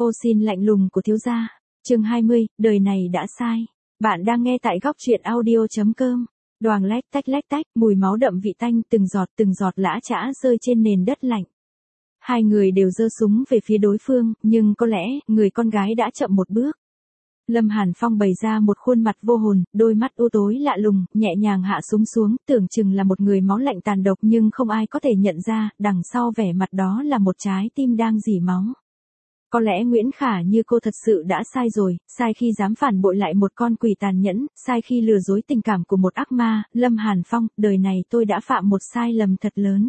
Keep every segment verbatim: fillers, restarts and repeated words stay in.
Ô xin lạnh lùng của thiếu gia. Chương hai mươi, đời này đã sai. Bạn đang nghe tại góc truyện audio chấm com. Đoàng lách tách lách tách, mùi máu đậm vị tanh từng giọt từng giọt lã chã rơi trên nền đất lạnh. Hai người đều giơ súng về phía đối phương, nhưng có lẽ, người con gái đã chậm một bước. Lâm Hàn Phong bày ra một khuôn mặt vô hồn, đôi mắt u tối lạ lùng, nhẹ nhàng hạ súng xuống, tưởng chừng là một người máu lạnh tàn độc nhưng không ai có thể nhận ra, đằng sau vẻ mặt đó là một trái tim đang rỉ máu. Có lẽ Nguyễn Khả Như cô thật sự đã sai rồi, sai khi dám phản bội lại một con quỷ tàn nhẫn, sai khi lừa dối tình cảm của một ác ma. Lâm Hàn Phong, đời này tôi đã phạm một sai lầm thật lớn.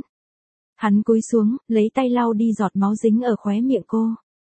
Hắn cúi xuống, lấy tay lau đi giọt máu dính ở khóe miệng cô.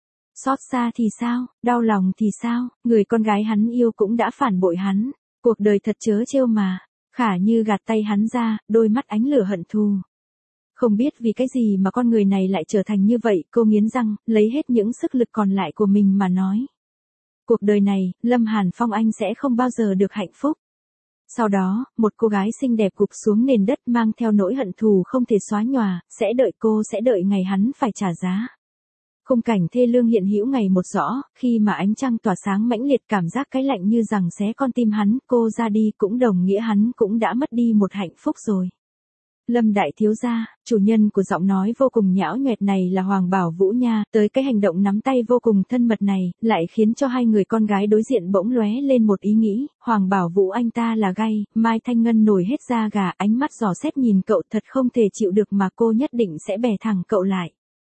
Xót xa thì sao, đau lòng thì sao, người con gái hắn yêu cũng đã phản bội hắn. Cuộc đời thật trớ trêu mà. Khả Như gạt tay hắn ra, đôi mắt ánh lửa hận thù. Không biết vì cái gì mà con người này lại trở thành như vậy, cô nghiến răng, lấy hết những sức lực còn lại của mình mà nói. Cuộc đời này, Lâm Hàn Phong anh sẽ không bao giờ được hạnh phúc. Sau đó, một cô gái xinh đẹp gục xuống nền đất mang theo nỗi hận thù không thể xóa nhòa, sẽ đợi cô sẽ đợi ngày hắn phải trả giá. Khung cảnh thê lương hiện hữu ngày một rõ, khi mà ánh trăng tỏa sáng mãnh liệt cảm giác cái lạnh như rằng xé con tim hắn, cô ra đi cũng đồng nghĩa hắn cũng đã mất đi một hạnh phúc rồi. Lâm đại thiếu gia, chủ nhân của giọng nói vô cùng nhão nhoẹt này là Hoàng Bảo Vũ nha, tới cái hành động nắm tay vô cùng thân mật này, lại khiến cho hai người con gái đối diện bỗng lóe lên một ý nghĩ, Hoàng Bảo Vũ anh ta là gay. Mai Thanh Ngân nổi hết da gà, ánh mắt dò xét nhìn cậu thật không thể chịu được mà cô nhất định sẽ bẻ thẳng cậu lại.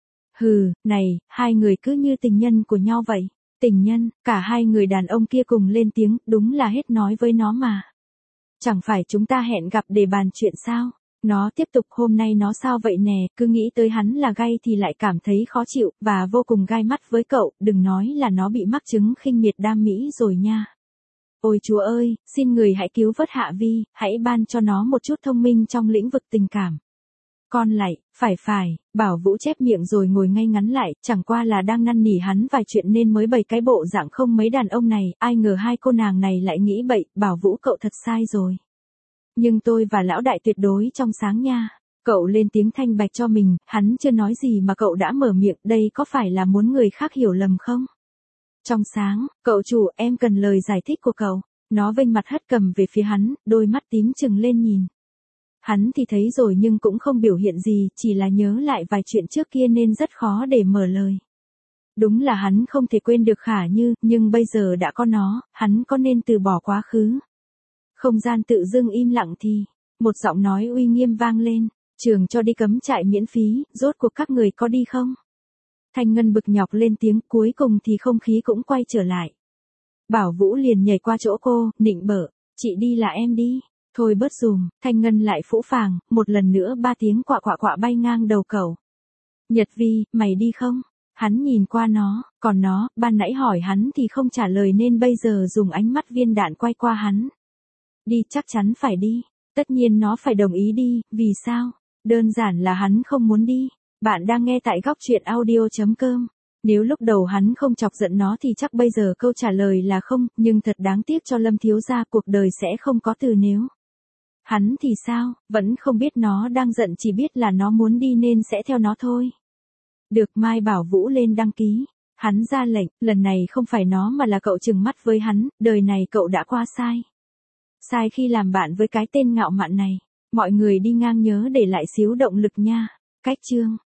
Hừ, này, hai người cứ như tình nhân của nhau vậy. Tình nhân, cả hai người đàn ông kia cùng lên tiếng, đúng là hết nói với nó mà. Chẳng phải chúng ta hẹn gặp để bàn chuyện sao? Nó tiếp tục, hôm nay nó sao vậy nè, cứ nghĩ tới hắn là gay thì lại cảm thấy khó chịu, và vô cùng gai mắt với cậu, đừng nói là nó bị mắc chứng khinh miệt đam mỹ rồi nha. Ôi chúa ơi, xin người hãy cứu vớt Hạ Vi, hãy ban cho nó một chút thông minh trong lĩnh vực tình cảm. Con lại, phải phải, Bảo Vũ chép miệng rồi ngồi ngay ngắn lại, chẳng qua là đang năn nỉ hắn vài chuyện nên mới bày cái bộ dạng không mấy đàn ông này, ai ngờ hai cô nàng này lại nghĩ bậy, Bảo Vũ cậu thật sai rồi. Nhưng tôi và lão đại tuyệt đối trong sáng nha. Cậu lên tiếng thanh bạch cho mình, hắn chưa nói gì mà cậu đã mở miệng, đây có phải là muốn người khác hiểu lầm không? Trong sáng, cậu chủ, em cần lời giải thích của cậu. Nó vênh mặt hất cầm về phía hắn, đôi mắt tím trừng lên nhìn. Hắn thì thấy rồi nhưng cũng không biểu hiện gì, chỉ là nhớ lại vài chuyện trước kia nên rất khó để mở lời. Đúng là hắn không thể quên được Khả Như, nhưng bây giờ đã có nó, hắn có nên từ bỏ quá khứ? Không gian tự dưng im lặng thì, một giọng nói uy nghiêm vang lên, trường cho đi cấm trại miễn phí, rốt cuộc các người có đi không? Thanh Ngân bực nhọc lên tiếng, cuối cùng thì không khí cũng quay trở lại. Bảo Vũ liền nhảy qua chỗ cô, nịnh bợ, chị đi là em đi, thôi bớt dùm. Thanh Ngân lại phũ phàng, một lần nữa ba tiếng quạ quạ quạ bay ngang đầu cậu. Nhật Vi, mày đi không? Hắn nhìn qua nó, còn nó, ban nãy hỏi hắn thì không trả lời nên bây giờ dùng ánh mắt viên đạn quay qua hắn. Đi, chắc chắn phải đi. Tất nhiên nó phải đồng ý đi, vì sao? Đơn giản là hắn không muốn đi. Bạn đang nghe tại góc truyện audio chấm com. Nếu lúc đầu hắn không chọc giận nó thì chắc bây giờ câu trả lời là không, nhưng thật đáng tiếc cho Lâm thiếu gia, cuộc đời sẽ không có từ nếu. Hắn thì sao, vẫn không biết nó đang giận, chỉ biết là nó muốn đi nên sẽ theo nó thôi. Được, Mai bảo Vũ lên đăng ký. Hắn ra lệnh, lần này không phải nó mà là cậu trừng mắt với hắn, đời này cậu đã qua sai. Sai khi làm bạn với cái tên ngạo mạn này. Mọi người đi ngang nhớ để lại xíu động lực nha. Cách chương